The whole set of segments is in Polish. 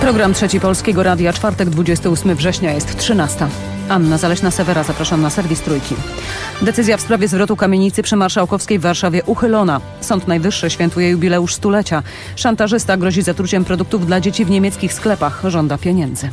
Program Trzeci Polskiego Radia, czwartek, 28 września, jest 13. Anna Zaleśna-Sewera, zapraszam na serwis Trójki. Decyzja w sprawie zwrotu kamienicy przy Marszałkowskiej w Warszawie uchylona. Sąd Najwyższy świętuje jubileusz stulecia. Szantażysta grozi zatruciem produktów dla dzieci w niemieckich sklepach. Żąda pieniędzy.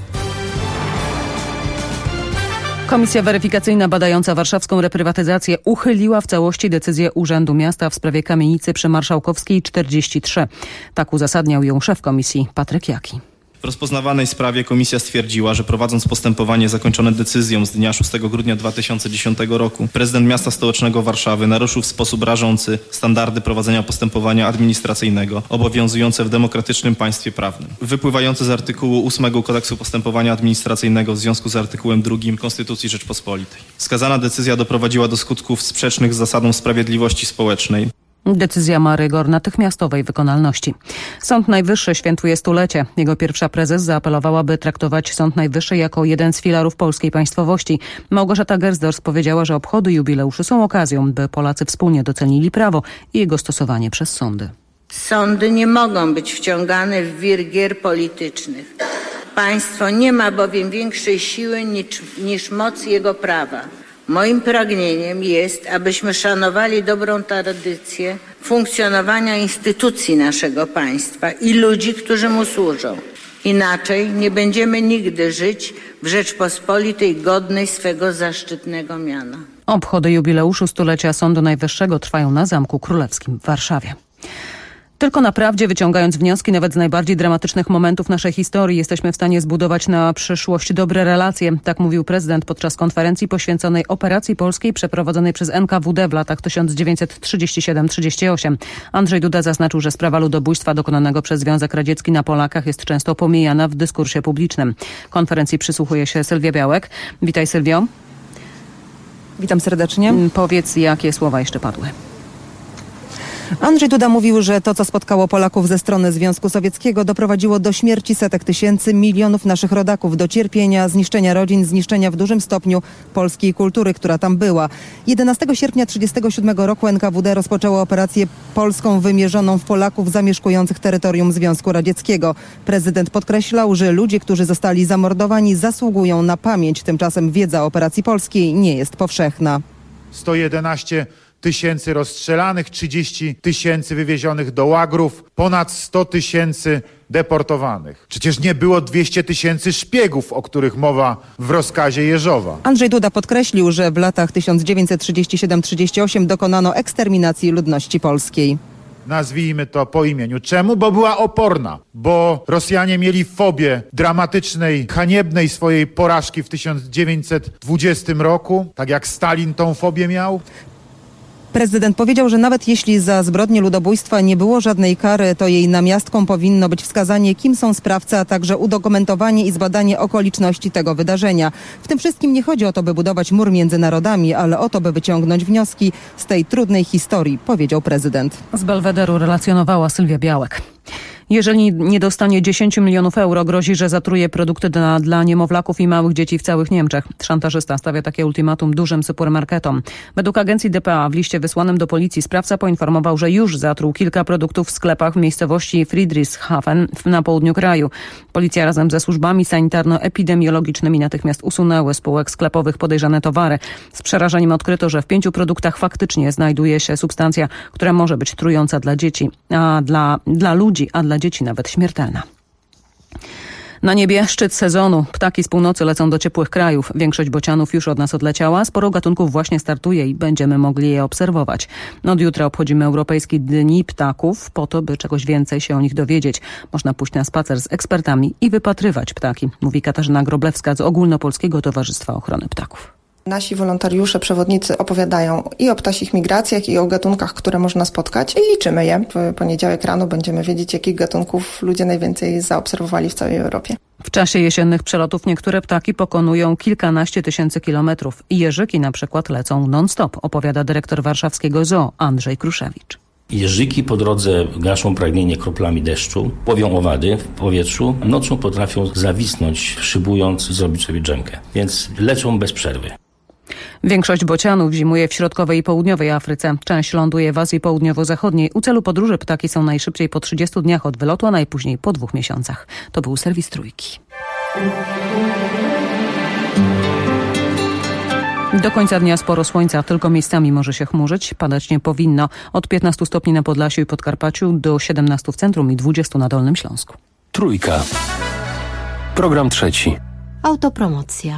Komisja weryfikacyjna badająca warszawską reprywatyzację uchyliła w całości decyzję Urzędu Miasta w sprawie kamienicy przy Marszałkowskiej 43. Tak uzasadniał ją szef komisji Patryk Jaki. W rozpoznawanej sprawie komisja stwierdziła, że prowadząc postępowanie zakończone decyzją z dnia 6 grudnia 2010 roku, prezydent miasta stołecznego Warszawy naruszył w sposób rażący standardy prowadzenia postępowania administracyjnego obowiązujące w demokratycznym państwie prawnym, wypływające z artykułu 8 Kodeksu Postępowania Administracyjnego w związku z artykułem 2 Konstytucji Rzeczpospolitej. Wskazana decyzja doprowadziła do skutków sprzecznych z zasadą sprawiedliwości społecznej. Decyzja ma rygor natychmiastowej wykonalności. Sąd Najwyższy świętuje stulecie. Jego pierwsza prezes zaapelowała, by traktować Sąd Najwyższy jako jeden z filarów polskiej państwowości. Małgorzata Gersdorf powiedziała, że obchody jubileuszy są okazją, by Polacy wspólnie docenili prawo i jego stosowanie przez sądy. Sądy nie mogą być wciągane w wir gier politycznych. Państwo nie ma bowiem większej siły niż moc jego prawa. Moim pragnieniem jest, abyśmy szanowali dobrą tradycję funkcjonowania instytucji naszego państwa i ludzi, którzy mu służą. Inaczej nie będziemy nigdy żyć w Rzeczpospolitej godnej swego zaszczytnego miana. Obchody jubileuszu stulecia Sądu Najwyższego trwają na Zamku Królewskim w Warszawie. Tylko na prawdzie, wyciągając wnioski nawet z najbardziej dramatycznych momentów naszej historii, jesteśmy w stanie zbudować na przyszłość dobre relacje. Tak mówił prezydent podczas konferencji poświęconej operacji polskiej przeprowadzonej przez NKWD w latach 1937-38. Andrzej Duda zaznaczył, że sprawa ludobójstwa dokonanego przez Związek Radziecki na Polakach jest często pomijana w dyskursie publicznym. Konferencji przysłuchuje się Sylwia Białek. Witaj, Sylwio. Witam serdecznie. Powiedz, jakie słowa jeszcze padły. Andrzej Duda mówił, że to, co spotkało Polaków ze strony Związku Sowieckiego, doprowadziło do śmierci setek tysięcy, milionów naszych rodaków, do cierpienia, zniszczenia rodzin, zniszczenia w dużym stopniu polskiej kultury, która tam była. 11 sierpnia 1937 roku NKWD rozpoczęło operację polską wymierzoną w Polaków zamieszkujących terytorium Związku Radzieckiego. Prezydent podkreślał, że ludzie, którzy zostali zamordowani, zasługują na pamięć. Tymczasem wiedza o operacji polskiej nie jest powszechna. 111 tysięcy rozstrzelanych, 30 tysięcy wywiezionych do łagrów, ponad 100 tysięcy deportowanych. Przecież nie było 200 tysięcy szpiegów, o których mowa w rozkazie Jeżowa. Andrzej Duda podkreślił, że w latach 1937-38 dokonano eksterminacji ludności polskiej. Nazwijmy to po imieniu. Czemu? Bo była oporna. Bo Rosjanie mieli fobię dramatycznej, haniebnej swojej porażki w 1920 roku, tak jak Stalin tą fobię miał. Prezydent powiedział, że nawet jeśli za zbrodnię ludobójstwa nie było żadnej kary, to jej namiastką powinno być wskazanie, kim są sprawcy, a także udokumentowanie i zbadanie okoliczności tego wydarzenia. W tym wszystkim nie chodzi o to, by budować mur między narodami, ale o to, by wyciągnąć wnioski z tej trudnej historii, powiedział prezydent. Z Belwederu relacjonowała Sylwia Białek. Jeżeli nie dostanie 10 milionów euro, grozi, że zatruje produkty dla niemowlaków i małych dzieci w całych Niemczech. Szantażysta stawia takie ultimatum dużym supermarketom. Według agencji dpa w liście wysłanym do policji sprawca poinformował, że już zatruł kilka produktów w sklepach w miejscowości Friedrichshafen na południu kraju. Policja razem ze służbami sanitarno-epidemiologicznymi natychmiast usunęły z półek sklepowych podejrzane towary. Z przerażeniem odkryto, że w 5 produktach faktycznie znajduje się substancja, która może być trująca dla dzieci, a dla ludzi, a dla dzieci nawet śmiertelna. Na niebie szczyt sezonu. Ptaki z północy lecą do ciepłych krajów. Większość bocianów już od nas odleciała. Sporo gatunków właśnie startuje i będziemy mogli je obserwować. Od jutra obchodzimy Europejski Dni Ptaków po to, by czegoś więcej się o nich dowiedzieć. Można pójść na spacer z ekspertami i wypatrywać ptaki, mówi Katarzyna Groblewska z Ogólnopolskiego Towarzystwa Ochrony Ptaków. Nasi wolontariusze, przewodnicy opowiadają i o ptasich migracjach, i o gatunkach, które można spotkać i liczymy je. W poniedziałek rano będziemy wiedzieć, jakich gatunków ludzie najwięcej zaobserwowali w całej Europie. W czasie jesiennych przelotów niektóre ptaki pokonują kilkanaście tysięcy kilometrów. Jeżyki na przykład lecą non-stop, opowiada dyrektor warszawskiego zoo Andrzej Kruszewicz. Jeżyki po drodze gaszą pragnienie kroplami deszczu, łowią owady w powietrzu, nocą potrafią zawisnąć, szybując, zrobić sobie drzemkę, więc lecą bez przerwy. Większość bocianów zimuje w środkowej i południowej Afryce. Część ląduje w Azji Południowo-Zachodniej. U celu podróży ptaki są najszybciej po 30 dniach od wylotu, a najpóźniej po 2 miesiącach. To był serwis Trójki. Do końca dnia sporo słońca, tylko miejscami może się chmurzyć. Padać nie powinno. Od 15 stopni na Podlasiu i Podkarpaciu do 17 w centrum i 20 na Dolnym Śląsku. Trójka. Program trzeci. Autopromocja.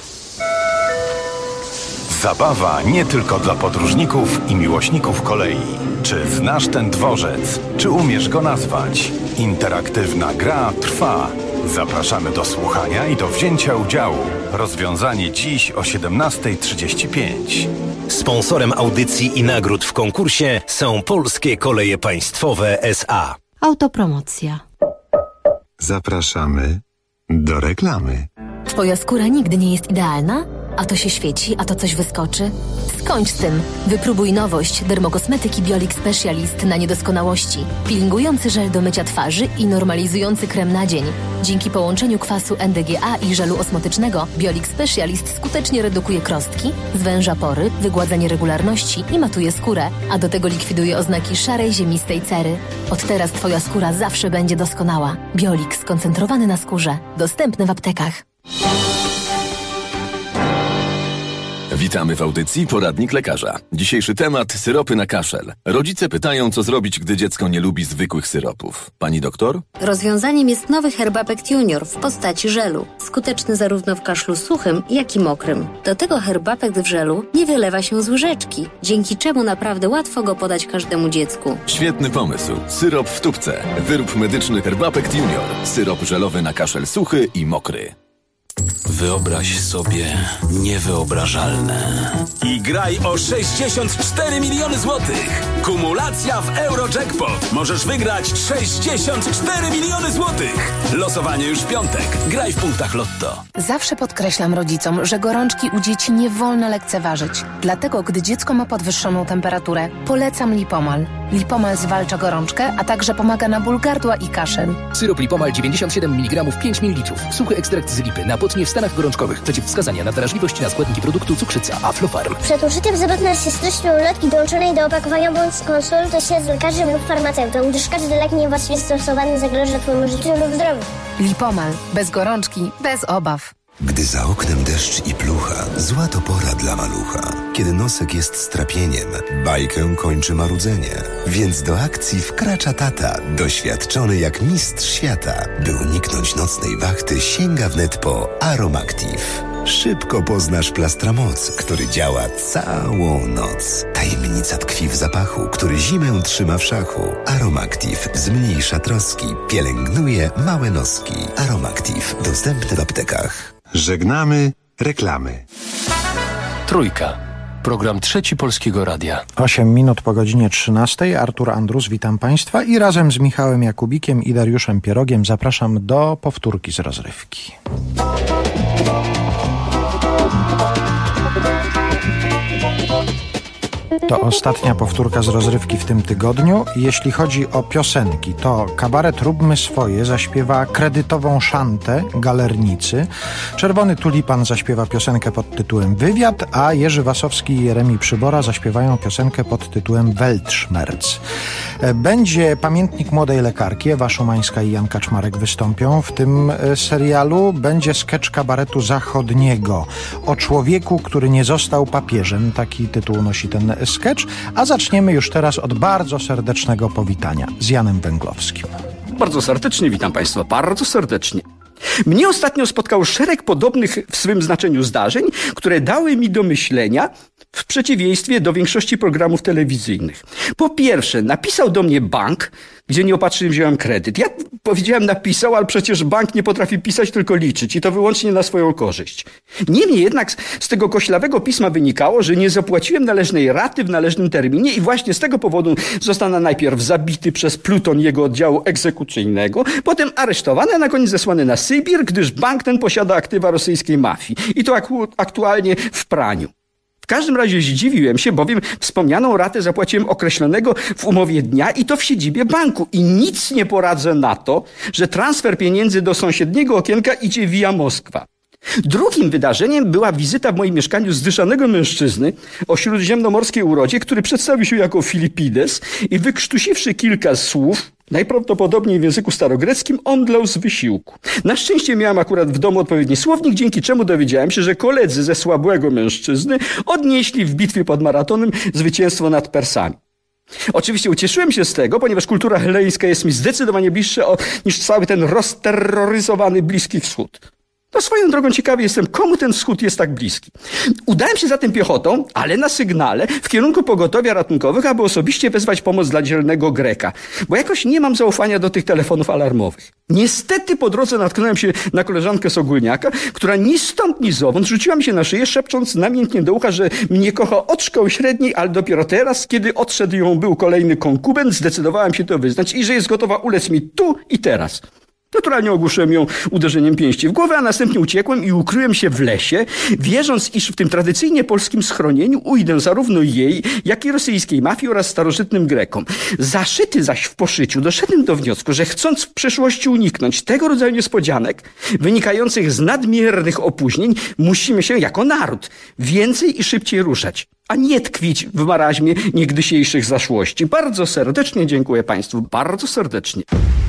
Zabawa nie tylko dla podróżników i miłośników kolei. Czy znasz ten dworzec? Czy umiesz go nazwać? Interaktywna gra trwa. Zapraszamy do słuchania i do wzięcia udziału. Rozwiązanie dziś o 17:35. Sponsorem audycji i nagród w konkursie są Polskie Koleje Państwowe S.A. Autopromocja. Zapraszamy do reklamy. Twoja skóra nigdy nie jest idealna? A to się świeci, a to coś wyskoczy? Skończ z tym. Wypróbuj nowość dermokosmetyki Biolix Specialist na niedoskonałości. Peelingujący żel do mycia twarzy i normalizujący krem na dzień. Dzięki połączeniu kwasu NDGA i żelu osmotycznego Biolix Specialist skutecznie redukuje krostki, zwęża pory, wygładza nieregularności i matuje skórę, a do tego likwiduje oznaki szarej, ziemistej cery. Od teraz Twoja skóra zawsze będzie doskonała. Biolix skoncentrowany na skórze. Dostępny w aptekach. Witamy w audycji Poradnik Lekarza. Dzisiejszy temat: syropy na kaszel. Rodzice pytają, co zrobić, gdy dziecko nie lubi zwykłych syropów. Pani doktor? Rozwiązaniem jest nowy Herbapect Junior w postaci żelu. Skuteczny zarówno w kaszlu suchym, jak i mokrym. Do tego Herbapect w żelu nie wylewa się z łyżeczki, dzięki czemu naprawdę łatwo go podać każdemu dziecku. Świetny pomysł. Syrop w tubce. Wyrób medyczny Herbapect Junior. Syrop żelowy na kaszel suchy i mokry. Wyobraź sobie niewyobrażalne. I graj o 64 miliony złotych. Kumulacja w Eurojackpot. Możesz wygrać 64 miliony złotych. Losowanie już w piątek. Graj w punktach Lotto. Zawsze podkreślam rodzicom, że gorączki u dzieci nie wolno lekceważyć. Dlatego, gdy dziecko ma podwyższoną temperaturę, polecam Lipomal. Lipomal zwalcza gorączkę, a także pomaga na ból gardła i kaszel. Syrop Lipomal 97 mg 5 ml. Suchy ekstrakt z lipy. Napotnie w stanach gorączkowych. Przeciwwskazania na wrażliwość na składniki produktu cukrzyca Aflofarm. Przed użyciem zapewne się stocznią ulotki dołączonej do opakowania bądź skonsultuj się z lekarzem lub farmaceutą, gdyż każdy lek niewłaściwie stosowany zagraża Twojemu życiu lub zdrowiu. Lipomal. Bez gorączki, bez obaw. Gdy za oknem deszcz i plucha, zła to pora dla malucha. Kiedy nosek jest strapieniem, bajkę kończy marudzenie. Więc do akcji wkracza tata, doświadczony jak mistrz świata. By uniknąć nocnej wachty, sięga wnet po Aromactive. Szybko poznasz Plastramoc, który działa całą noc. Tajemnica tkwi w zapachu, który zimę trzyma w szachu. Aromactive zmniejsza troski, pielęgnuje małe noski. Aromactive dostępny w aptekach. Żegnamy reklamy. Trójka. Program trzeci Polskiego Radia. 8 minut po godzinie 13. Artur Andrus, witam Państwa i razem z Michałem Jakubikiem i Dariuszem Pierogiem zapraszam do powtórki z rozrywki. To ostatnia powtórka z rozrywki w tym tygodniu. Jeśli chodzi o piosenki, to kabaret Róbmy Swoje zaśpiewa kredytową szantę Galernicy. Czerwony Tulipan zaśpiewa piosenkę pod tytułem Wywiad, a Jerzy Wasowski i Jeremi Przybora zaśpiewają piosenkę pod tytułem Weltschmerz. Będzie pamiętnik młodej lekarki, Ewa Szumańska i Jan Kaczmarek wystąpią w tym serialu. Będzie skecz kabaretu zachodniego o człowieku, który nie został papieżem. Taki tytuł nosi ten skecz, a zaczniemy już teraz od bardzo serdecznego powitania z Janem Węglowskim. Bardzo serdecznie witam Państwa, bardzo serdecznie. Mnie ostatnio spotkał szereg podobnych w swym znaczeniu zdarzeń, które dały mi do myślenia w przeciwieństwie do większości programów telewizyjnych. Po pierwsze, napisał do mnie bank, gdzie nieopatrznie wziąłem kredyt. Ja powiedziałem napisał, ale przecież bank nie potrafi pisać, tylko liczyć i to wyłącznie na swoją korzyść. Niemniej jednak z tego koślawego pisma wynikało, że nie zapłaciłem należnej raty w należnym terminie i właśnie z tego powodu zostanę najpierw zabity przez pluton jego oddziału egzekucyjnego, potem aresztowany, a na koniec zesłany na Sybir, gdyż bank ten posiada aktywa rosyjskiej mafii i to aktualnie w praniu. W każdym razie zdziwiłem się, bowiem wspomnianą ratę zapłaciłem określonego w umowie dnia i to w siedzibie banku. I nic nie poradzę na to, że transfer pieniędzy do sąsiedniego okienka idzie via Moskwa. Drugim wydarzeniem była wizyta w moim mieszkaniu zdyszanego mężczyzny o śródziemnomorskiej urodzie, który przedstawił się jako Filipides i wykrztusiwszy kilka słów, najprawdopodobniej w języku starogreckim, omdlał z wysiłku. Na szczęście miałem akurat w domu odpowiedni słownik, dzięki czemu dowiedziałem się, że koledzy ze słabłego mężczyzny odnieśli w bitwie pod Maratonem zwycięstwo nad Persami. Oczywiście ucieszyłem się z tego, ponieważ kultura heleńska jest mi zdecydowanie bliższa niż cały ten rozterroryzowany Bliski Wschód. No swoją drogą ciekawy jestem, komu ten wschód jest tak bliski. Udałem się zatem piechotą, ale na sygnale, w kierunku pogotowia ratunkowych, aby osobiście wezwać pomoc dla dzielnego Greka, bo jakoś nie mam zaufania do tych telefonów alarmowych. Niestety po drodze natknąłem się na koleżankę z Ogólniaka, która ni stąd, ni zowąd rzuciła mi się na szyję, szepcząc namiętnie do ucha, że mnie kocha od szkoły średniej, ale dopiero teraz, kiedy odszedł ją był kolejny konkubent, zdecydowałem się to wyznać i że jest gotowa ulec mi tu i teraz. Naturalnie ogłuszyłem ją uderzeniem pięści w głowę, a następnie uciekłem i ukryłem się w lesie, wierząc, iż w tym tradycyjnie polskim schronieniu ujdę zarówno jej, jak i rosyjskiej mafii oraz starożytnym Grekom. Zaszyty zaś w poszyciu doszedłem do wniosku, że chcąc w przyszłości uniknąć tego rodzaju niespodzianek wynikających z nadmiernych opóźnień, musimy się jako naród więcej i szybciej ruszać, a nie tkwić w maraźmie niegdysiejszych zaszłości. Bardzo serdecznie dziękuję Państwu, bardzo serdecznie.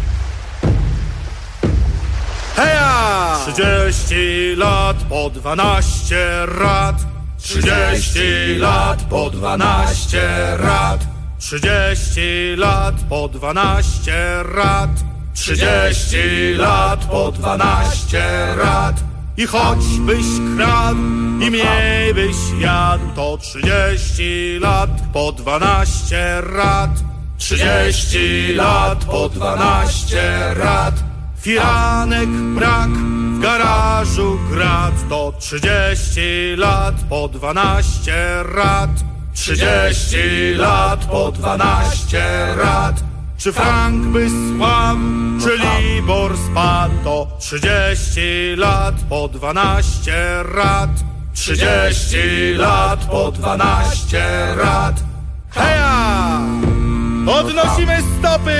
Heja! 30 lat po 12 rat. 30 lat po 12 rat. 30 lat po 12 rat. 30 lat po 12 rat. I choćbyś kradł i mniej byś jadł, to 30 lat po 12 rat. 30 lat po 12 rat. Firanek brak, w garażu grat, to 30 lat po 12 rat. 30 lat po 12 rat. Czy frank by słabł, czy Libor spadł, to 30 lat po 12 rat. 30 lat po 12 rat. Heja! Podnosimy stopy!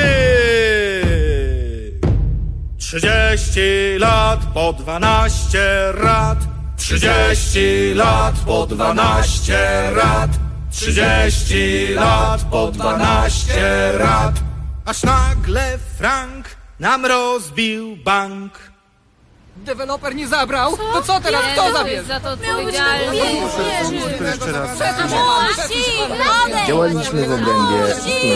30 lat po 12 rat. 30 lat po 12 rat. 30 lat po 12 rat. Aż nagle Frank nam rozbił bank. Deweloper nie zabrał? To co teraz? Kto zabierze? Za to odpowiedzialny. Działaliśmy w obrębie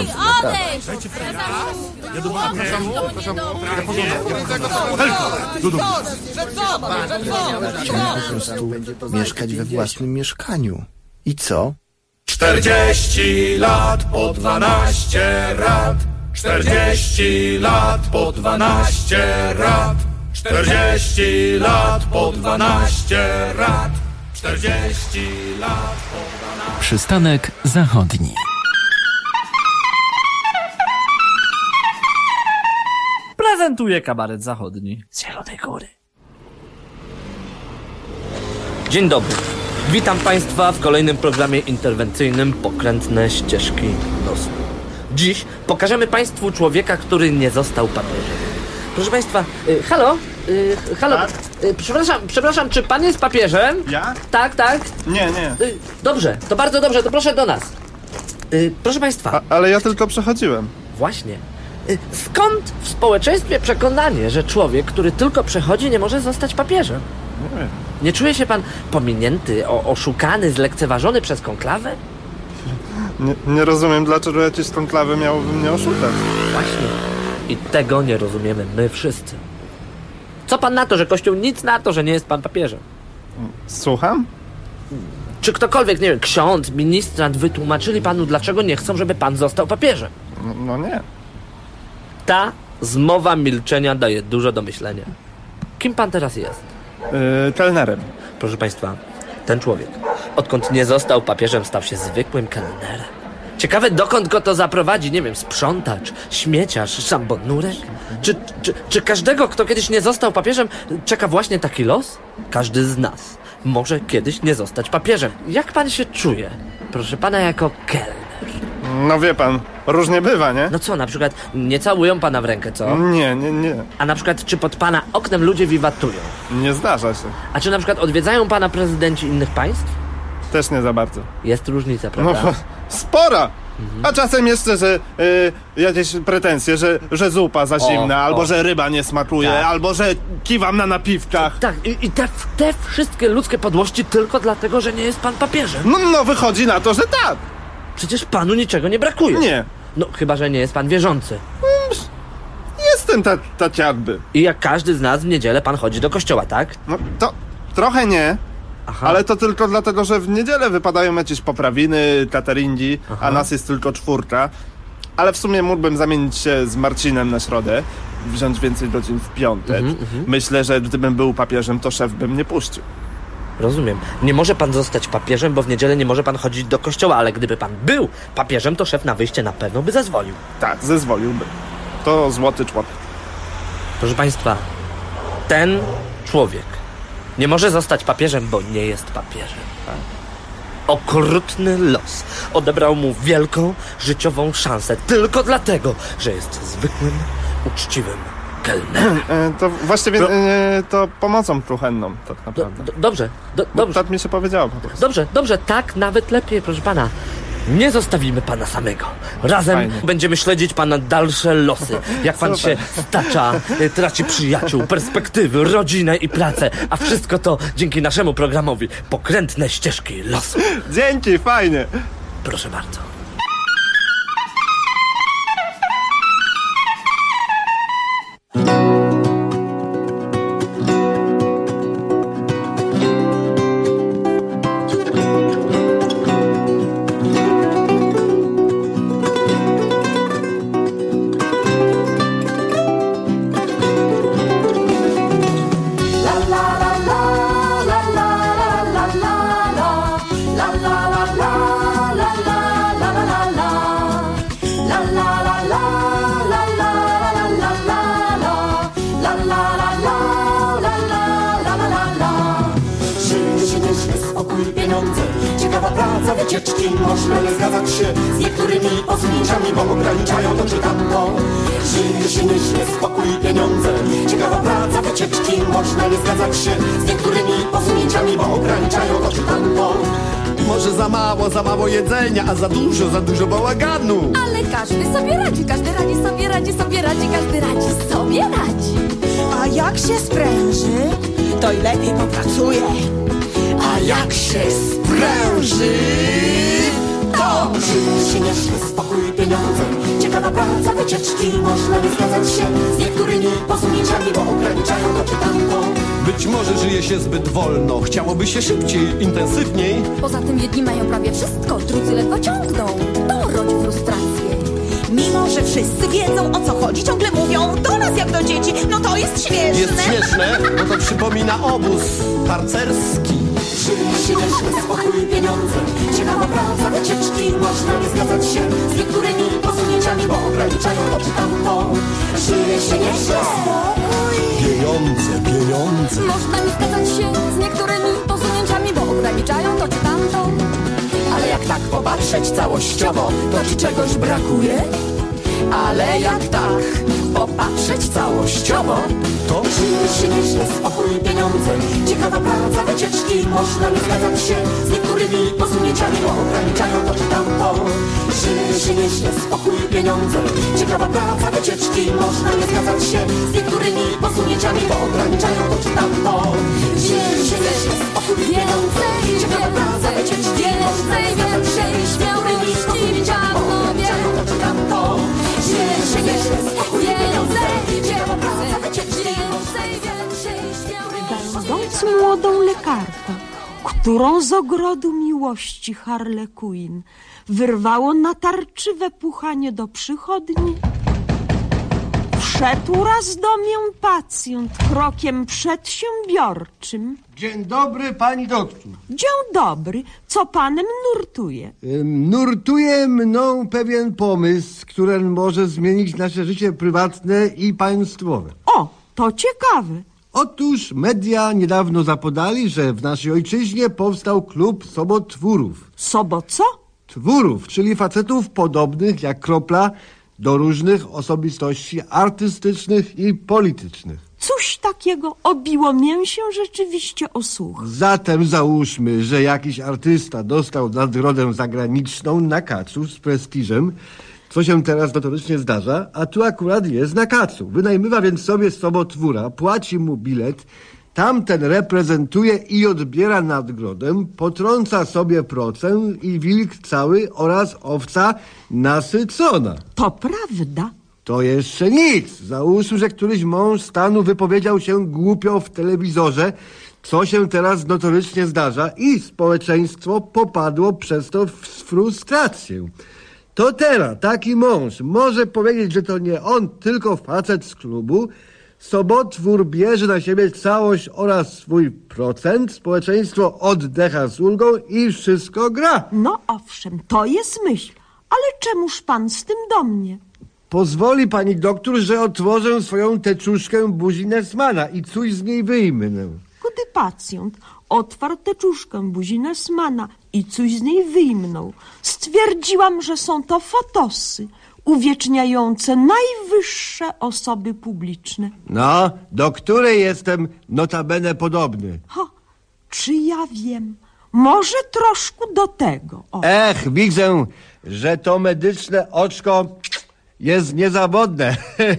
Chciałem po prostu mieszkać we własnym mieszkaniu. I co? 40 lat po 12 lat. 40 lat po 12 rat. 40 lat po 12 rat. 40 lat po 12. Przystanek zachodni. Prezentuje kabaret zachodni z Zielonej Góry. Dzień dobry. Witam Państwa w kolejnym programie interwencyjnym Pokrętne ścieżki losu. Dziś pokażemy Państwu człowieka, który nie został papieżem. Proszę Państwa, halo? Przepraszam, czy Pan jest papieżem? Ja? Tak. Nie. Dobrze, to bardzo dobrze, to proszę do nas. Proszę Państwa. Ale ja tylko przechodziłem. Właśnie. Skąd w społeczeństwie przekonanie, że człowiek, który tylko przechodzi, nie może zostać papieżem? Nie wiem. Nie czuje się Pan pominięty, oszukany, zlekceważony przez konklawę? Nie rozumiem, dlaczego jakiś z konklawy miałoby mnie oszukać. Właśnie. I tego nie rozumiemy my wszyscy. Co Pan na to, że Kościół nic na to, że nie jest Pan papieżem? Słucham? Czy ktokolwiek, nie wiem, ksiądz, ministrant wytłumaczyli Panu, dlaczego nie chcą, żeby Pan został papieżem? No nie. Ta zmowa milczenia daje dużo do myślenia. Kim Pan teraz jest? Kelnerem. Proszę Państwa, ten człowiek, odkąd nie został papieżem, stał się zwykłym kelnerem. Ciekawe, dokąd go to zaprowadzi, nie wiem, sprzątacz, śmieciarz, szambonurek? Czy każdego, kto kiedyś nie został papieżem, czeka właśnie taki los? Każdy z nas może kiedyś nie zostać papieżem. Jak Pan się czuje, proszę Pana, jako kelner? No wie pan, różnie bywa, nie? No co, na przykład nie całują pana w rękę, co? Nie. A na przykład czy pod pana oknem ludzie wiwatują? Nie zdarza się. A czy na przykład odwiedzają pana prezydenci innych państw? Też nie za bardzo. Jest różnica, prawda? No, spora! A czasem jeszcze, że jakieś pretensje, że zupa za zimna, albo że ryba nie smakuje, tak. albo że kiwam na napiwkach. Tak, i te wszystkie ludzkie podłości tylko dlatego, że nie jest pan papieżem. No wychodzi na to, że tak. Przecież panu niczego nie brakuje. Nie. No chyba, że nie jest pan wierzący. Jestem tak jakby. I jak każdy z nas w niedzielę pan chodzi do kościoła, tak? No to trochę nie. Aha. Ale to tylko dlatego, że w niedzielę wypadają jakieś poprawiny, cateringi, a nas jest tylko 4. Ale w sumie mógłbym zamienić się z Marcinem na środę, wziąć więcej godzin w piątek. Myślę, że gdybym był papieżem, to szef by mnie puścił. Rozumiem. Nie może pan zostać papieżem, bo w niedzielę nie może pan chodzić do kościoła, ale gdyby pan był papieżem, to szef na wyjście na pewno by zezwolił. Tak, zezwoliłby. To złoty człowiek. Proszę państwa, ten człowiek nie może zostać papieżem, bo nie jest papieżem. Okrutny los odebrał mu wielką życiową szansę tylko dlatego, że jest zwykłym, uczciwym kelnerem. To właściwie to pomocą kuchenną tak naprawdę. Dobrze. Tak mi się powiedziało po prostu. Dobrze, tak nawet lepiej, proszę pana. Nie zostawimy pana samego. Razem będziemy śledzić pana dalsze losy. Jak pan się stacza, traci przyjaciół, perspektywy, rodzinę i pracę. A wszystko to dzięki naszemu programowi Pokrętne ścieżki losu. Dzięki, fajnie. Proszę bardzo. Wycieczki można nie zgadzać się z niektórymi posunięciami, bo ograniczają to czy tamto. Żyje się nieźle, spokój i pieniądze. Ciekawa praca, wycieczki można nie zgadzać się z niektórymi posunięciami, bo ograniczają to czy tamto. Może za mało jedzenia, a za dużo bałaganu. Ale każdy sobie radzi, każdy sobie radzi. A jak się spręży, to i lepiej popracuje. A jak się spręży, to żyje się nieźle, spokój i pieniądze. Ciekawa praca, wycieczki można nie zgadzać się z niektórymi posunięciami, bo ograniczają to czy tamto. Być może żyje się zbyt wolno, chciałoby się szybciej, intensywniej. Poza tym jedni mają prawie wszystko, drudzy ledwo ciągną. To rodzi frustrację. Mimo że wszyscy wiedzą, o co chodzi, ciągle mówią do nas jak do dzieci. No to jest śmieszne. Jest śmieszne, bo to przypomina obóz harcerski. Żyje się nieźle, spokój i pieniądze. Ciekawa praca, wycieczki można nie zgadzać się z niektórymi posunięciami, bo ograniczają to czy tamto. Żyje się nieźle, spokój. Pieniądze. Można nie zgadzać się z niektórymi posunięciami, bo ograniczają to czy tamto. Ale jak tak popatrzeć całościowo, to czy czegoś brakuje? Ale jak tak popatrzeć całościowo, to żyje się nieźle, spokój i pieniądze. Ciekawa praca, wycieczki można nie zgadzać się z niektórymi posunięciami, bo ograniczają to czy tamto. Żyje się nieźle, spokój i pieniądze. Ciekawa praca, wycieczki można nie zgadzać się z niektórymi posunięciami, bo ograniczają to czy tamto. Żyje się nieźle, spokój i pieniądze. Ciekawa praca, wycieczki można nie zgadzać się z niektórymi posunięciami, bo ograniczają to czy tamto. Żyje się nieźle, spokój i pieniądze. Ciekawa praca, wycieczki można nie zgadzać się z niektórymi Będąc młodą lekarką, którą z ogrodu miłości Harlequin wyrwało natarczywe puchanie do przychodni, wszedł raz do mnie pacjent krokiem przedsiębiorczym. Dzień dobry, pani doktor. Dzień dobry, co panem nurtuje? Nurtuje mną pewien pomysł, który może zmienić nasze życie prywatne i państwowe. O, to ciekawe. Otóż media niedawno zapodali, że w naszej ojczyźnie powstał klub sobotwórów. Co? sobotwórów, czyli facetów podobnych jak kropla do różnych osobistości artystycznych i politycznych. Coś takiego obiło mię się rzeczywiście o słuch. Zatem załóżmy, że jakiś artysta dostał nagrodę zagraniczną na kacu z prestiżem, co się teraz notorycznie zdarza, a tu akurat jest na kacu. Wynajmywa więc sobie sobotwóra, płaci mu bilet, tamten reprezentuje i odbiera nagrodę, potrąca sobie procent i wilk cały oraz owca nasycona. To prawda. To jeszcze nic. Załóżmy, że któryś mąż stanu wypowiedział się głupio w telewizorze, co się teraz notorycznie zdarza i społeczeństwo popadło przez to w frustrację. To teraz taki mąż może powiedzieć, że to nie on, tylko facet z klubu. Sobotwór bierze na siebie całość oraz swój procent, społeczeństwo oddecha z ulgą i wszystko gra. No owszem, to jest myśl, ale czemuż pan z tym do mnie? Pozwoli pani doktor, że otworzę swoją teczuszkę buzi Nesmana i coś z niej wyjmę. Gdy pacjent otwarł teczuszkę buzi Nesmana i coś z niej wyjmnął, stwierdziłam, że są to fotosy uwieczniające najwyższe osoby publiczne. No, do której jestem notabene podobny? Czy ja wiem? Może troszkę do tego. O. Widzę, że to medyczne oczko jest niezawodne.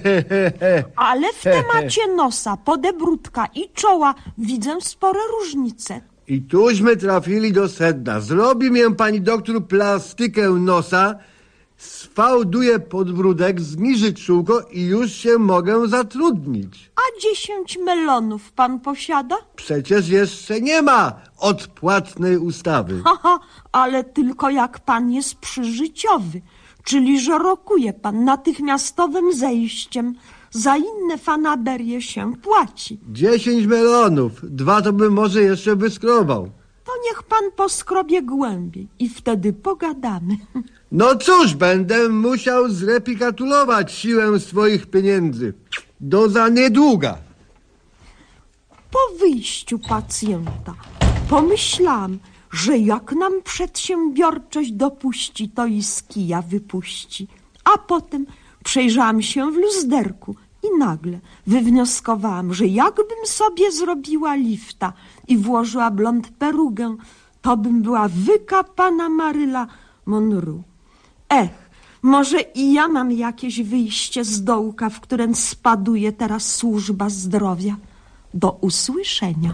Ale w temacie nosa, podebródka i czoła widzę spore różnice. I tuśmy trafili do sedna. Zrobi mię pani doktor plastykę nosa, sfałduje podbródek, zniży czółko i już się mogę zatrudnić. A 10 melonów pan posiada? Przecież jeszcze nie ma odpłatnej ustawy. Ale tylko jak pan jest przyżyciowy, czyli że rokuje pan natychmiastowym zejściem. Za inne fanaberie się płaci. 10 melonów, 2 to bym może jeszcze wyskrobał. To niech pan poskrobie głębiej i wtedy pogadamy. No cóż, będę musiał zrekapitulować siłę swoich pieniędzy. Do za niedługa. Po wyjściu pacjenta pomyślałam, że jak nam przedsiębiorczość dopuści, to i z kija wypuści. A potem przejrzałam się w lusterku i nagle wywnioskowałam, że jakbym sobie zrobiła lifta i włożyła blond perugę, to bym była wykapana Maryla Monroe. Może i ja mam jakieś wyjście z dołka, w którym spaduje teraz służba zdrowia. Do usłyszenia.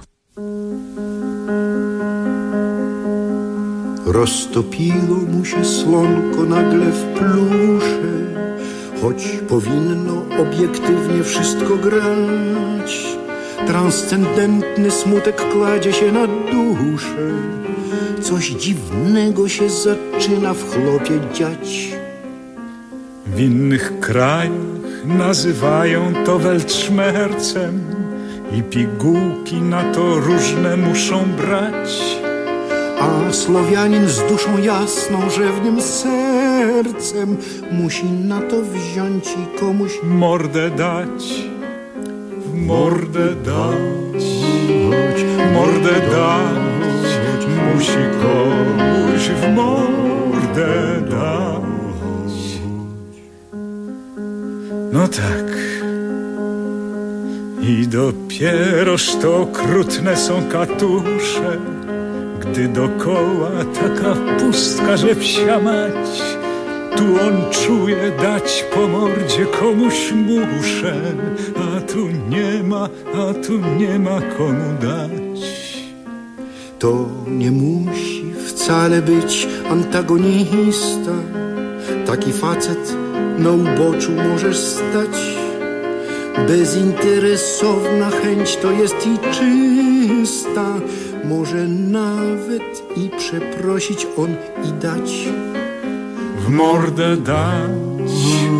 Roztopiło mu się słonko nagle w plusze, choć powinno obiektywnie wszystko grać. Transcendentny smutek kładzie się na duszę. Coś dziwnego się zaczyna w chłopie dziać. W innych krajach nazywają to weltschmerzem i pigułki na to różne muszą brać. A Słowianin z duszą jasną, rzewnym sercem musi na to wziąć i komuś mordę dać. Mordę dać, mordę dać, musi komuś w mordę dać. No tak. I dopieroż to okrutne są katusze, gdy dokoła taka pustka, że psia mać. Tu on czuje dać po mordzie komuś muszę, a tu nie ma komu dać. To nie musi wcale być antagonista. Taki facet na uboczu możesz stać. Bezinteresowna chęć to jest i czysta. Może nawet i przeprosić on i dać. W mordę dać,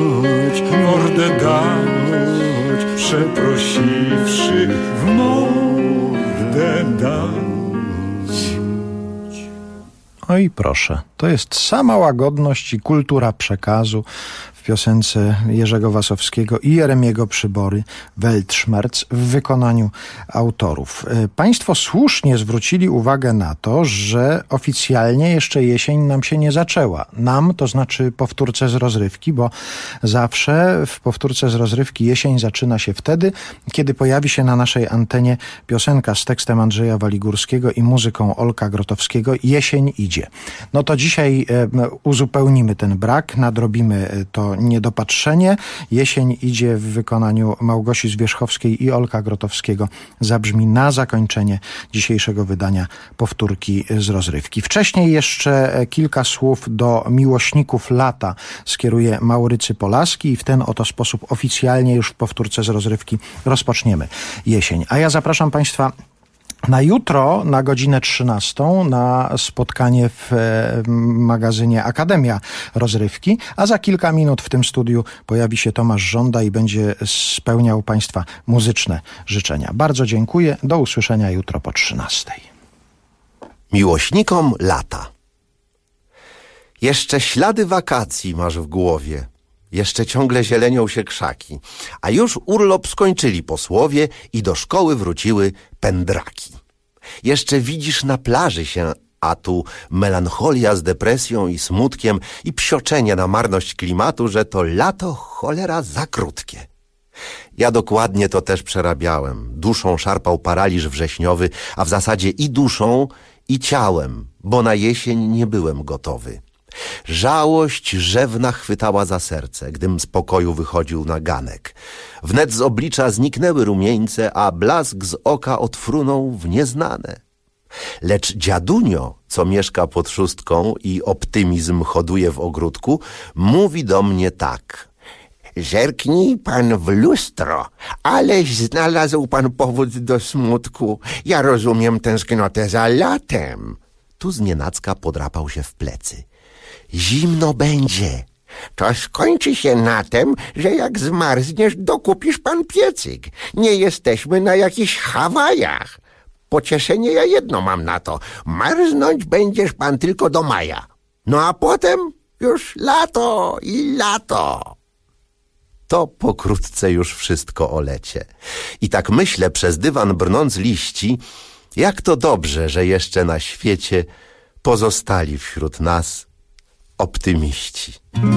przeprosiwszy, w mordę dać. Oj proszę, to jest sama łagodność i kultura przekazu w piosence Jerzego Wasowskiego i Jeremiego Przybory Weltschmerz w wykonaniu autorów. Państwo słusznie zwrócili uwagę na to, że oficjalnie jeszcze jesień nam się nie zaczęła. Nam, to znaczy powtórce z rozrywki, bo zawsze w powtórce z rozrywki jesień zaczyna się wtedy, kiedy pojawi się na naszej antenie piosenka z tekstem Andrzeja Waligórskiego i muzyką Olka Grotowskiego Jesień idzie. No to dzisiaj uzupełnimy ten brak, nadrobimy to niedopatrzenie. Jesień idzie w wykonaniu Małgosi Zwierzchowskiej i Olka Grotowskiego zabrzmi na zakończenie dzisiejszego wydania powtórki z rozrywki. Wcześniej jeszcze kilka słów do miłośników lata skieruje Maurycy Polaski i w ten oto sposób oficjalnie już w powtórce z rozrywki rozpoczniemy jesień. A ja zapraszam Państwa na jutro, na godzinę 13, na spotkanie w magazynie Akademia Rozrywki, a za kilka minut w tym studiu pojawi się Tomasz Żąda i będzie spełniał Państwa muzyczne życzenia. Bardzo dziękuję. Do usłyszenia jutro po 13. Miłośnikom lata. Jeszcze ślady wakacji masz w głowie. Jeszcze ciągle zielenią się krzaki, a już urlop skończyli posłowie i do szkoły wróciły pędraki. Jeszcze widzisz na plaży się, a tu melancholia z depresją i smutkiem i psioczenie na marność klimatu, że to lato cholera za krótkie. Ja dokładnie to też przerabiałem. Duszą szarpał paraliż wrześniowy, a w zasadzie i duszą, i ciałem, bo na jesień nie byłem gotowy. Żałość rzewna chwytała za serce, gdym z pokoju wychodził na ganek. Wnet z oblicza zniknęły rumieńce, a blask z oka odfrunął w nieznane. Lecz dziadunio, co mieszka pod szóstką i optymizm hoduje w ogródku, mówi do mnie tak: zerknij pan w lustro, aleś znalazł pan powód do smutku. Ja rozumiem tęsknotę za latem. Tu znienacka podrapał się w plecy. Zimno będzie. To skończy się na tym, że jak zmarzniesz, dokupisz pan piecyk. Nie jesteśmy na jakichś Hawajach. Pocieszenie ja jedno mam na to. Marznąć będziesz pan tylko do maja. No a potem już lato i lato. To pokrótce już wszystko o lecie. I tak myślę przez dywan brnąc liści, jak to dobrze, że jeszcze na świecie pozostali wśród nas optymiści.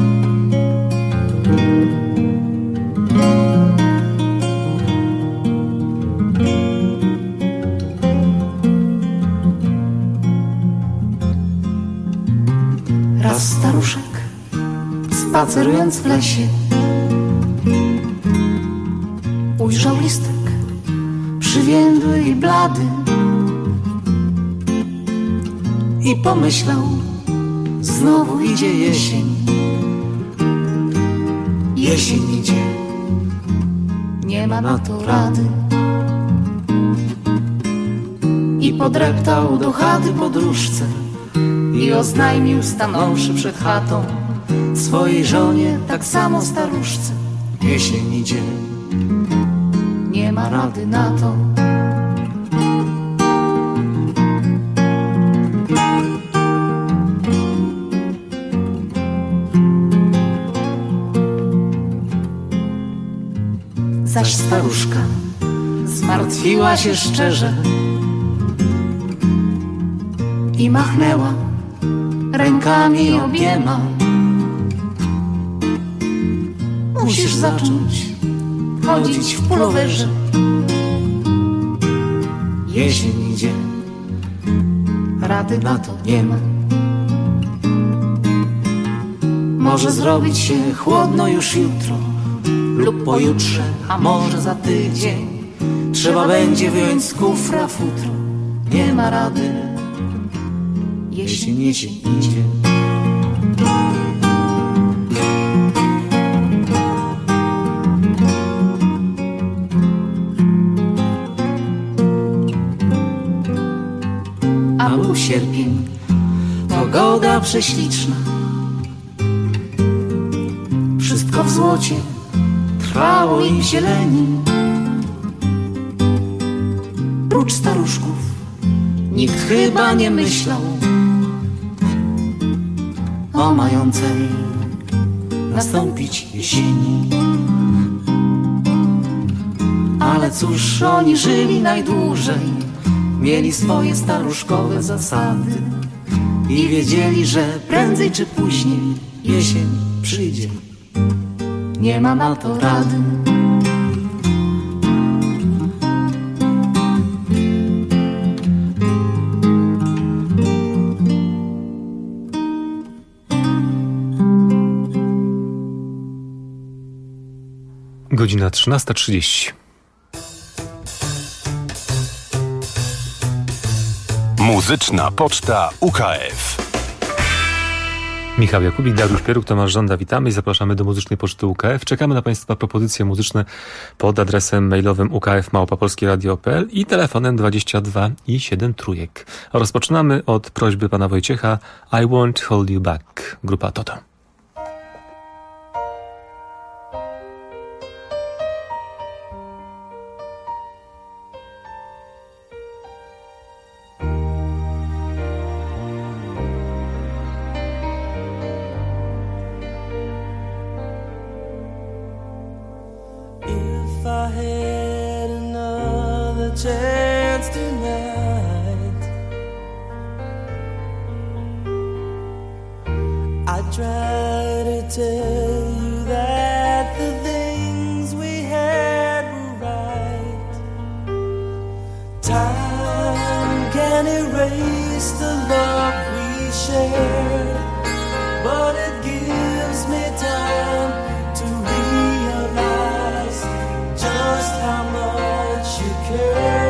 Raz staruszek, spacerując w lesie, ujrzał listek przywiędły i blady i pomyślał: znowu idzie jesień. Jesień idzie, nie ma na to rady. I podreptał do chaty podróżce i oznajmił, stanąwszy przed chatą, swojej żonie, tak samo staruszce: jesień idzie, nie ma rady na to. Zaś staruszka zmartwiła się szczerze i machnęła rękami obiema. Musisz zacząć chodzić w pulowerze. Jesień idzie, rady na to nie ma. Może zrobić się chłodno już jutro lub pojutrze, a może za tydzień. Trzeba będzie wyjąć z kufra futro. Nie ma rady. Jesień, jesień idzie. A był sierpień, pogoda prześliczna. Wszystko w złocie, trwało i w zieleni. Prócz staruszków nikt chyba nie myślał o mającej nastąpić jesieni. Ale cóż, oni żyli najdłużej, mieli swoje staruszkowe zasady i wiedzieli, że prędzej czy później jesień przyjdzie. Nie ma na to rady. Godzina 13:30. Muzyczna Poczta UKF. Michał Jakubik, Dariusz Pieruk, Tomasz Żąda, witamy i zapraszamy do Muzycznej Poczty UKF. Czekamy na Państwa propozycje muzyczne pod adresem mailowym ukf@polskieradio.pl i telefonem 22 i 7 trójek. Rozpoczynamy od prośby pana Wojciecha I Won't Hold You Back, grupa Toto. Chance tonight, I try to tell you that the things we had were right. Time can erase the love we shared, but it gives me time to realize just how much you care.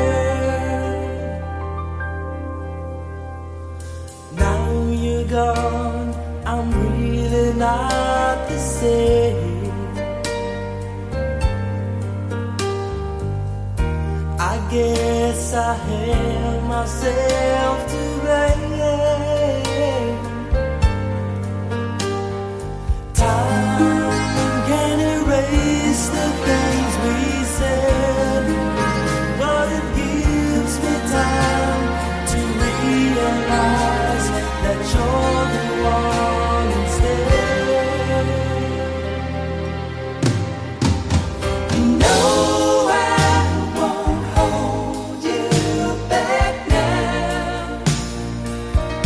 Now you're gone, I'm really not the same. I guess I held myself to blame. Time can erase the things we said, but it gives me time to realize that you're the one instead. No, I won't hold you back now.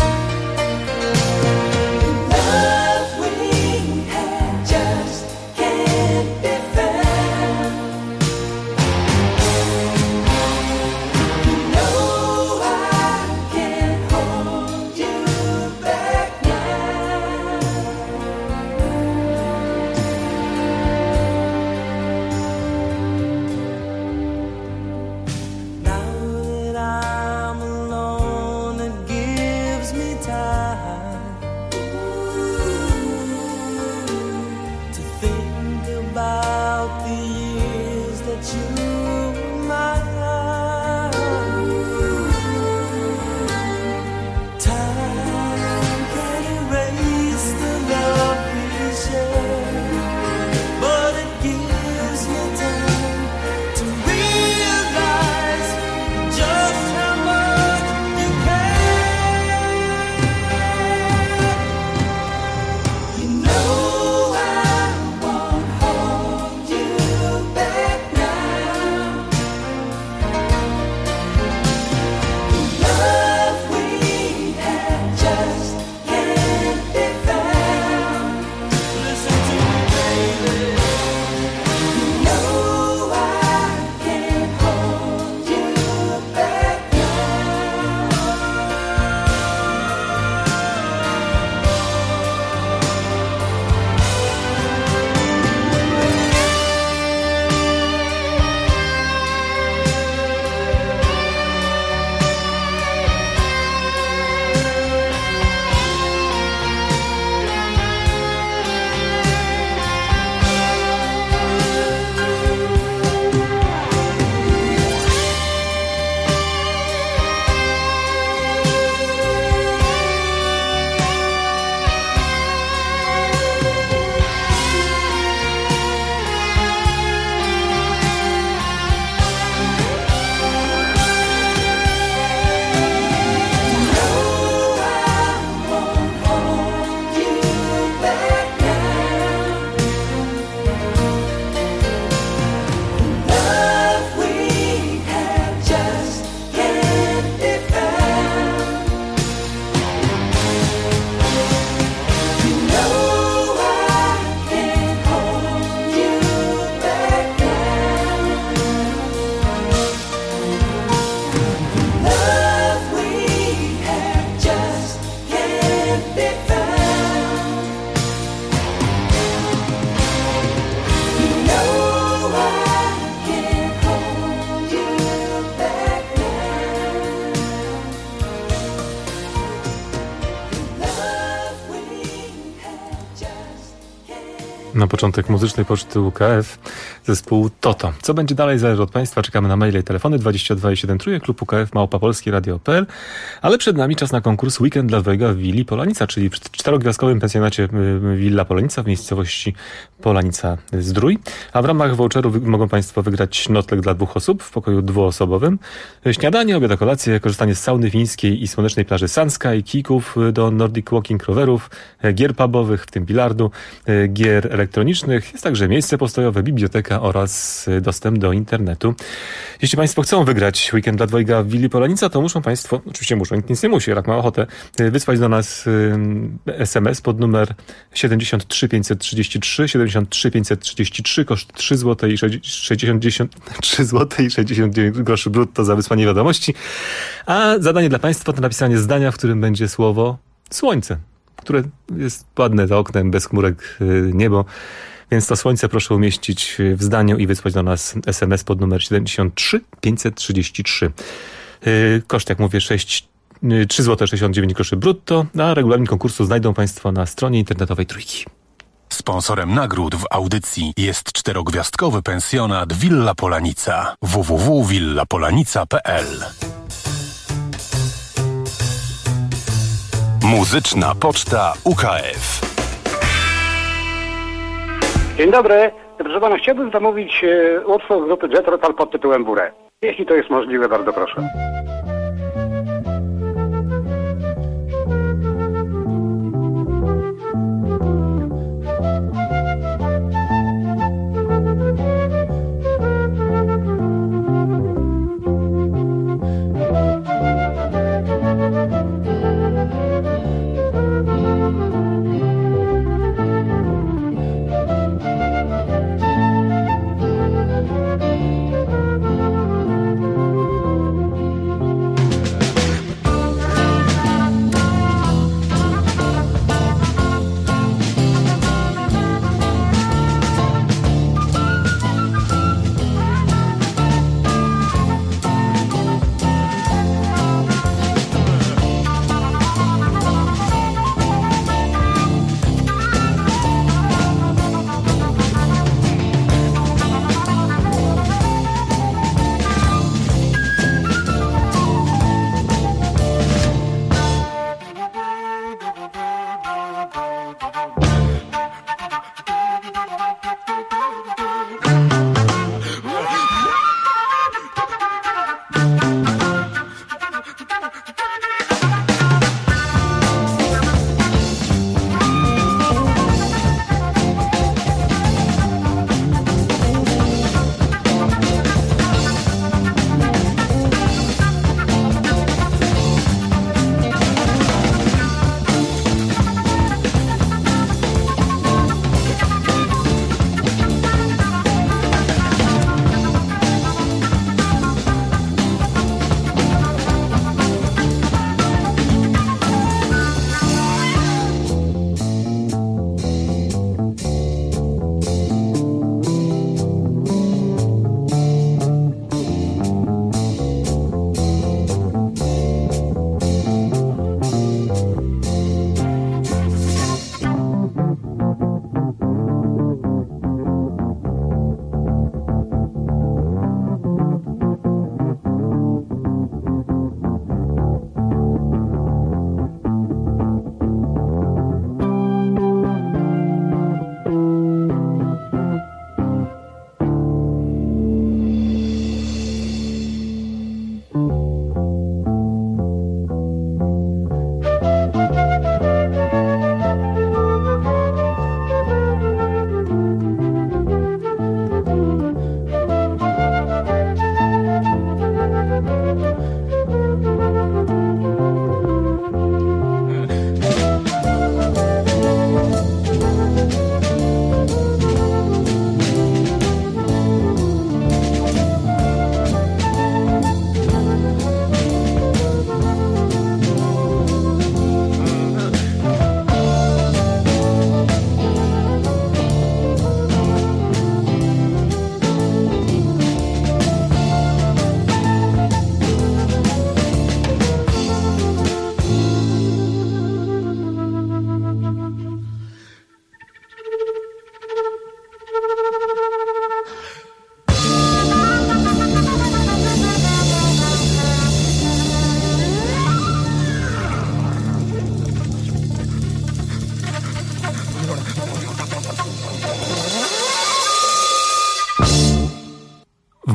Na początek muzycznej poczty UKF zespół Toto. Co będzie dalej, zależy od Państwa. Czekamy na maile i telefony 22 i 7 trójek, klub UKF @polskieradio.pl. Ale przed nami czas na konkurs Weekend dla dwojga w Willi Polanica, czyli w 4-gwiazdkowym pensjonacie Villa Polanica w miejscowości Polanica-Zdrój. A w ramach voucheru mogą Państwo wygrać nocleg dla 2 osób w pokoju 2-osobowym. Śniadanie, obiad, kolację, korzystanie z sauny fińskiej i słonecznej plaży Sanska, kików do Nordic Walking rowerów, gier pubowych, w tym bilardu, gier elektronicznych. Jest także miejsce postojowe, biblioteka oraz dostęp do internetu. Jeśli Państwo chcą wygrać Weekend dla dwojga w Willi Polanica, to muszą Państwo, oczywiście muszą, nikt nic nie musi, jak ma ochotę, wysłać do nas SMS pod numer 73 533, 73 533, koszt 3 zł i 69 groszy brutto za wysłanie wiadomości. A zadanie dla Państwa to napisanie zdania, w którym będzie słowo słońce, które jest ładne za oknem, bez chmurek niebo. Więc to słońce proszę umieścić w zdaniu i wysłać do nas SMS pod numer 73 533. Koszt, jak mówię, 3 zł 69 groszy brutto, a regulamin konkursu znajdą Państwo na stronie internetowej Trójki. Sponsorem nagród w audycji jest 4-gwiazdkowy pensjonat Villa Polanica. www.villapolanica.pl. Muzyczna poczta UKF. Dzień dobry. Proszę pana, chciałbym zamówić utwór grupy Jet Rotal pod tytułem Burę. Jeśli to jest możliwe, bardzo proszę.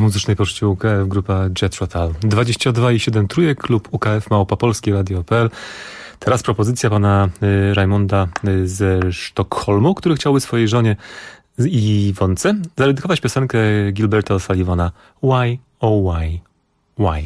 Muzycznej Poczcie UKF grupa Jethro Tull. 22,7 trójek, klub UKF Małopolskie Radio.pl. Teraz propozycja pana Rajmonda ze Sztokholmu, który chciałby swojej żonie Iwonce zadedykować piosenkę Gilberta O'Sullivana Why, oh why, why.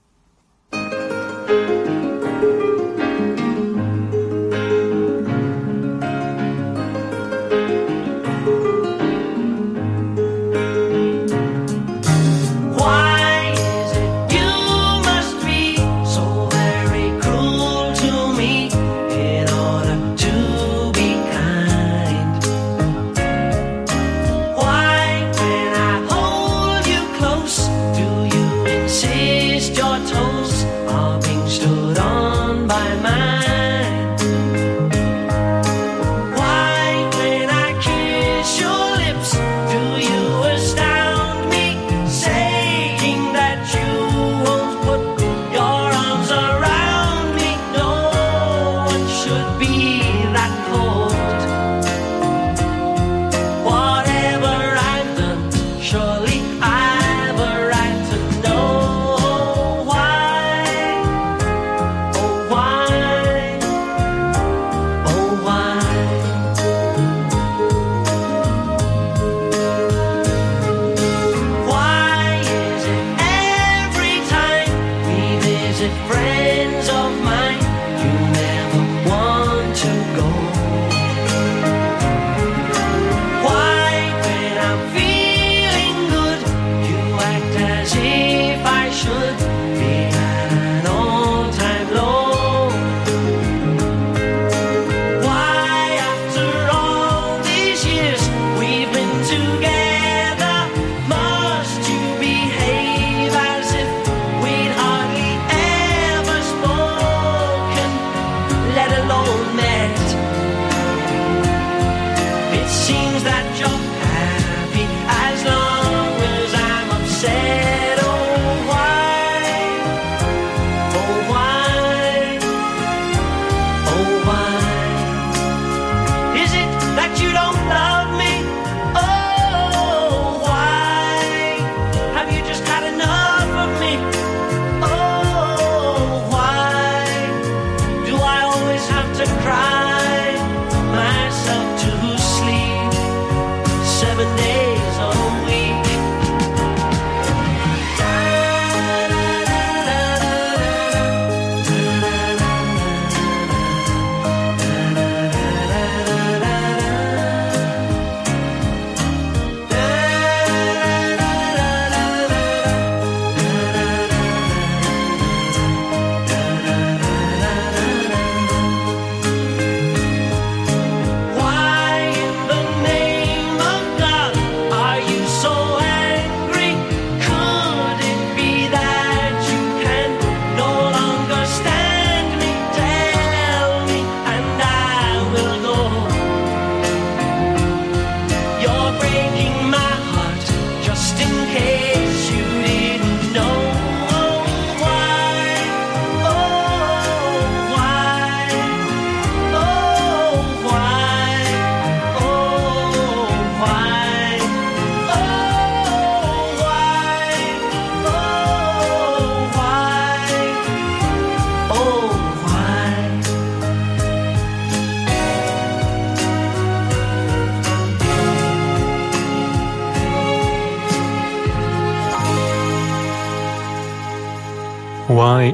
Why,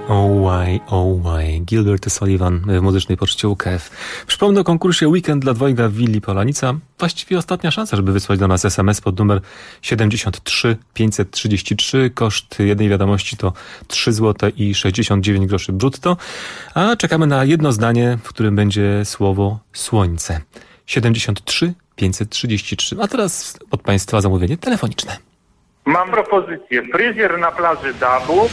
oh why, Gilbert O'Sullivan w Muzycznej Poczcie UKF. Przypomnę o konkursie Weekend dla dwojga w willi Polanica. Właściwie ostatnia szansa, żeby wysłać do nas SMS pod numer 73 533. Koszt jednej wiadomości to 3 zł i 69 groszy brutto. A czekamy na jedno zdanie, w którym będzie słowo słońce. 73 533. A teraz od Państwa zamówienie telefoniczne. Mam propozycję. Fryzjer na plaży Dabu.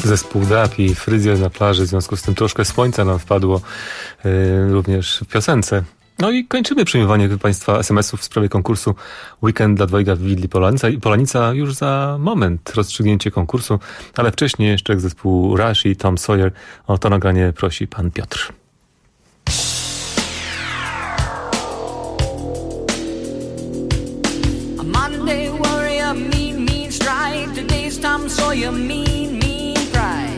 Zespół DAP i Fryzjer na plaży, w związku z tym troszkę słońca nam wpadło również w piosence. No i kończymy przyjmowanie Państwa SMS-ów w sprawie konkursu Weekend dla dwojga w Willi Polanica już za moment, rozstrzygnięcie konkursu, ale wcześniej jeszcze zespół Rush i Tom Sawyer. O to nagranie prosi pan Piotr. A Monday warrior, mean strike. Today's Tom Sawyer, mean pride.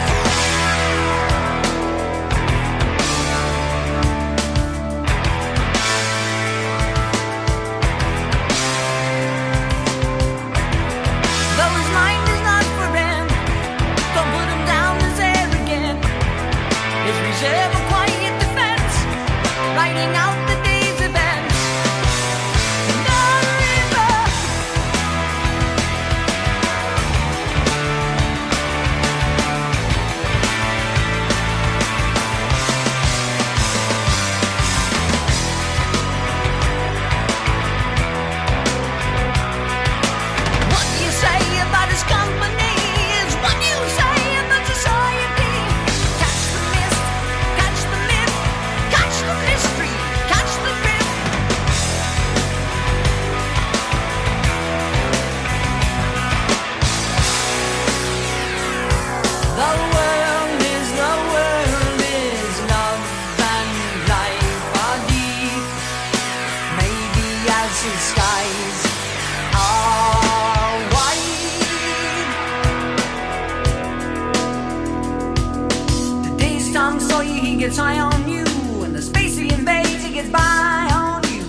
Though his mind is not for rent, don't put him down as arrogant. His reserve a quiet defense, writing out the day's events. And down the river, what you say about his company is what you say about society. Catch the mist, catch the myth, catch the mystery, catch the drift. The world is love and life are deep. Maybe as the skies are wide. Today's Tom Sawyer, he gets high on you, and the space he invades, he gets by on you.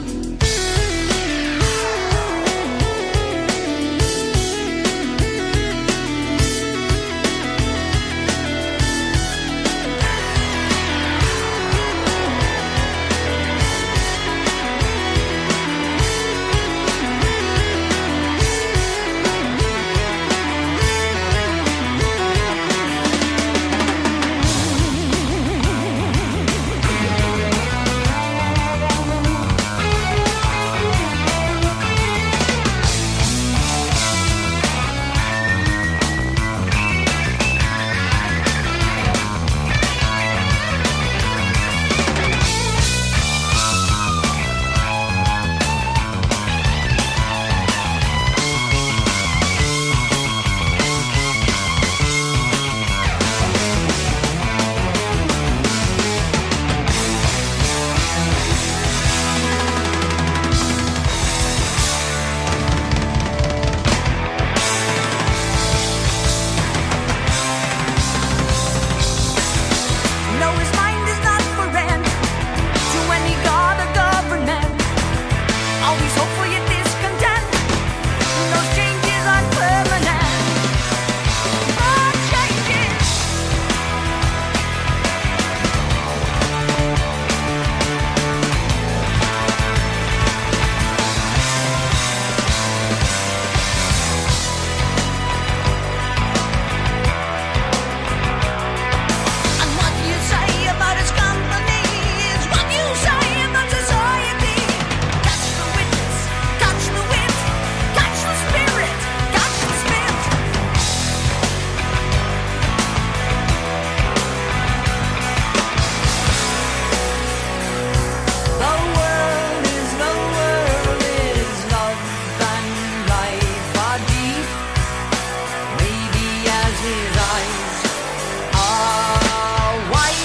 No, his mind is not for rent to any god or government. Always hopeful yet discontent. Those changes aren't permanent. But changes. And what you say about his company is what you say about society. Catch the witness, catch the wit, catch the spirit, catch the spit. The world is love and life are deep. Maybe as his eyes are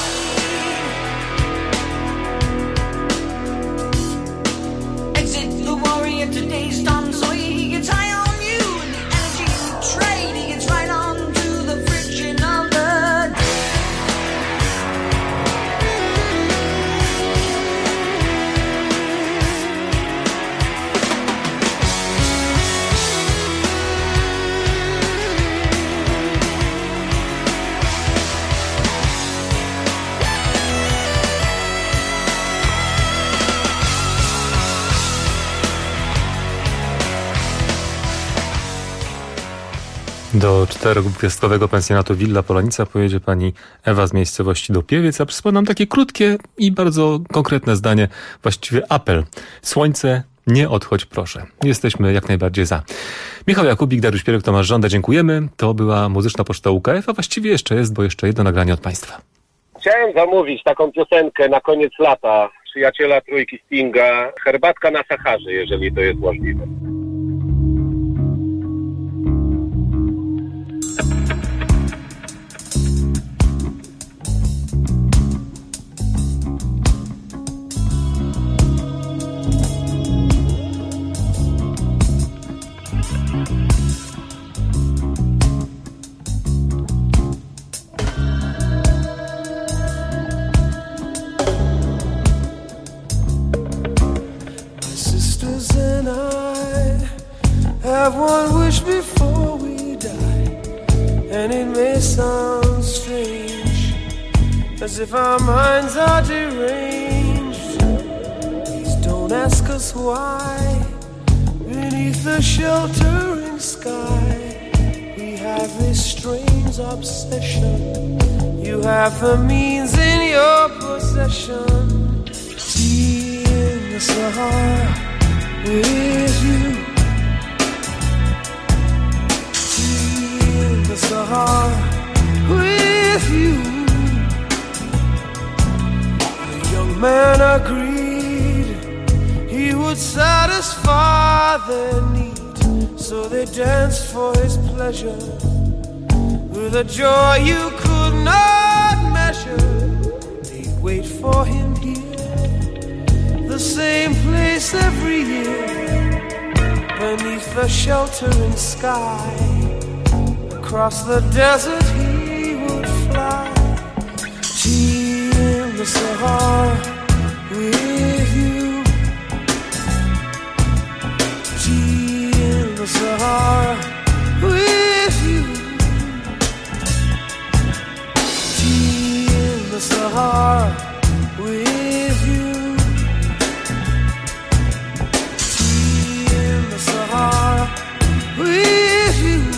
wide. Exit the warrior, today's Tom Sawyer. He gets high on you, and the energy you trade, he gets right on to the friction of the day. Do 4-gwiazdkowego pensjonatu Villa Polanica pojedzie pani Ewa z miejscowości Dopiewiec, a przyspodam takie krótkie i bardzo konkretne zdanie, właściwie apel. Słońce Nie odchodź proszę. Jesteśmy jak najbardziej za. Michał Jakubik, Dariusz Pieruk, Tomasz Żąda, dziękujemy. To była Muzyczna Poczta UKF, a właściwie jeszcze jest, bo jeszcze jedno nagranie od Państwa. Chciałem zamówić taką piosenkę na koniec lata przyjaciela trójki Stinga, Herbatka na Saharze, jeżeli to jest możliwe. Have one wish before we die, and it may sound strange, as if our minds are deranged. Please don't ask us why. Beneath the sheltering sky, we have this strange obsession. You have the means in your possession. Tea in the Sahara with you. The Sahara with you. The young man agreed he would satisfy their need, so they danced for his pleasure with a joy you could not measure. They'd wait for him here, the same place every year, beneath the sheltering sky. Across the desert he would fly. Tea in the Sahara with you. Tea in the Sahara with you. Tea in the Sahara with you. Tea in the Sahara with you.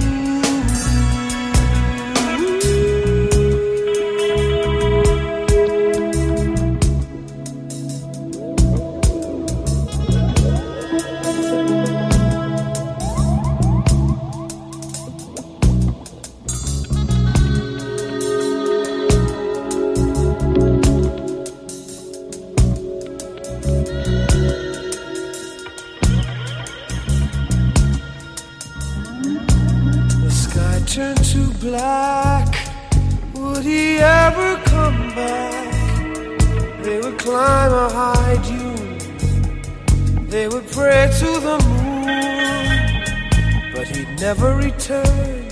Turned to black. Would he ever come back? They would climb a high dune, they would pray to the moon, but he'd never return.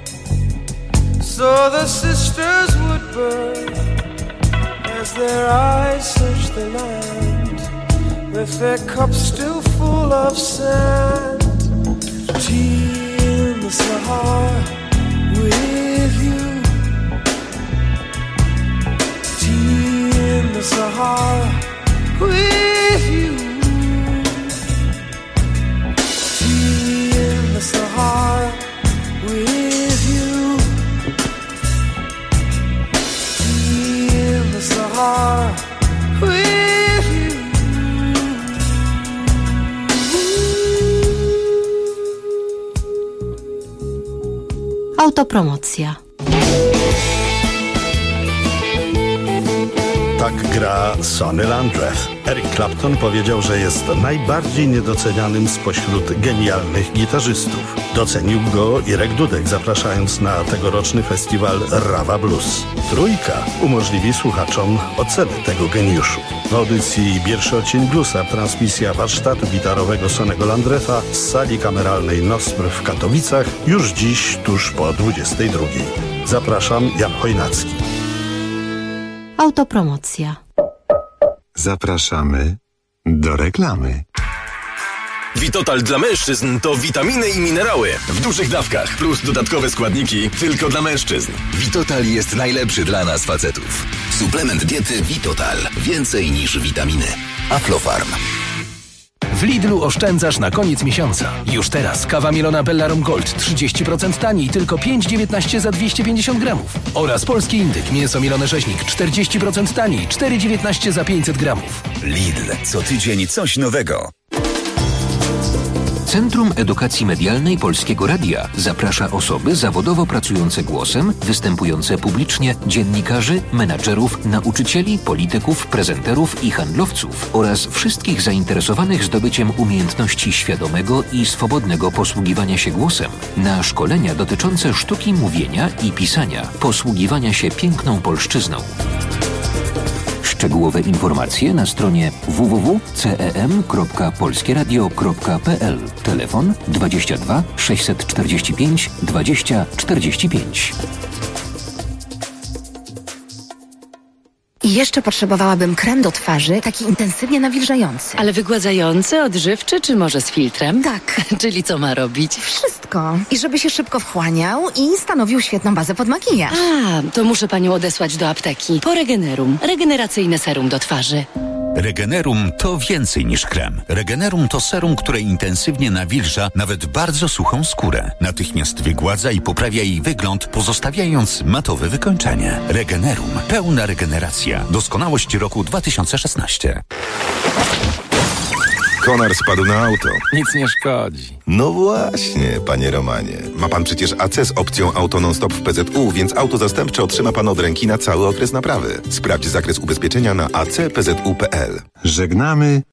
So the sisters would burn as their eyes searched the land, with their cups still full of sand. Tea in the Sahara with you. Tea in the Sahara with you. Tea in the Sahara with you. Tea in the Sahara with you. Autopromocja. Tak gra Sonny Landreth. Eric Clapton powiedział, że jest najbardziej niedocenianym spośród genialnych gitarzystów. Docenił go Irek Dudek, zapraszając na tegoroczny festiwal Rawa Blues. Trójka umożliwi słuchaczom ocenę tego geniuszu. W audycji Pierwszy odcień bluesa transmisja warsztatu gitarowego Sonnego Landretha z sali kameralnej NOSPR w Katowicach już dziś tuż po 22:00. Zapraszam, Jan Chojnacki. Autopromocja. Zapraszamy do reklamy. Vitotal dla mężczyzn to witaminy i minerały w dużych dawkach plus dodatkowe składniki tylko dla mężczyzn. Vitotal jest najlepszy dla nas facetów. Suplement diety Vitotal. Więcej niż witaminy. Aflofarm. W Lidlu oszczędzasz na koniec miesiąca. Już teraz kawa mielona Bellarom Gold 30% taniej, tylko 5,19 za 250 gramów. Oraz polski indyk, mięso mielone rzeźnik 40% taniej, 4,19 za 500 gramów. Lidl. Co tydzień coś nowego. Centrum Edukacji Medialnej Polskiego Radia zaprasza osoby zawodowo pracujące głosem, występujące publicznie, dziennikarzy, menadżerów, nauczycieli, polityków, prezenterów i handlowców oraz wszystkich zainteresowanych zdobyciem umiejętności świadomego i swobodnego posługiwania się głosem na szkolenia dotyczące sztuki mówienia i pisania, posługiwania się piękną polszczyzną. Szczegółowe informacje na stronie www.cem.polskieradio.pl. Telefon 22 645 20 45. I jeszcze potrzebowałabym krem do twarzy, taki intensywnie nawilżający. Ale wygładzający, odżywczy, czy może z filtrem? Tak. Czyli co ma robić? Wszystko. I żeby się szybko wchłaniał i stanowił świetną bazę pod makijaż. A, to muszę panią odesłać do apteki. Po Regenerum. Regeneracyjne serum do twarzy. Regenerum to więcej niż krem. Regenerum to serum, które intensywnie nawilża nawet bardzo suchą skórę. Natychmiast wygładza i poprawia jej wygląd, pozostawiając matowe wykończenie. Regenerum. Pełna regeneracja. Doskonałość roku 2016. Konar spadł na auto. Nic nie szkodzi. No właśnie, panie Romanie. Ma pan przecież AC z opcją Auto Non-Stop w PZU, więc auto zastępcze otrzyma pan od ręki na cały okres naprawy. Sprawdź zakres ubezpieczenia na acpzu.pl. Żegnamy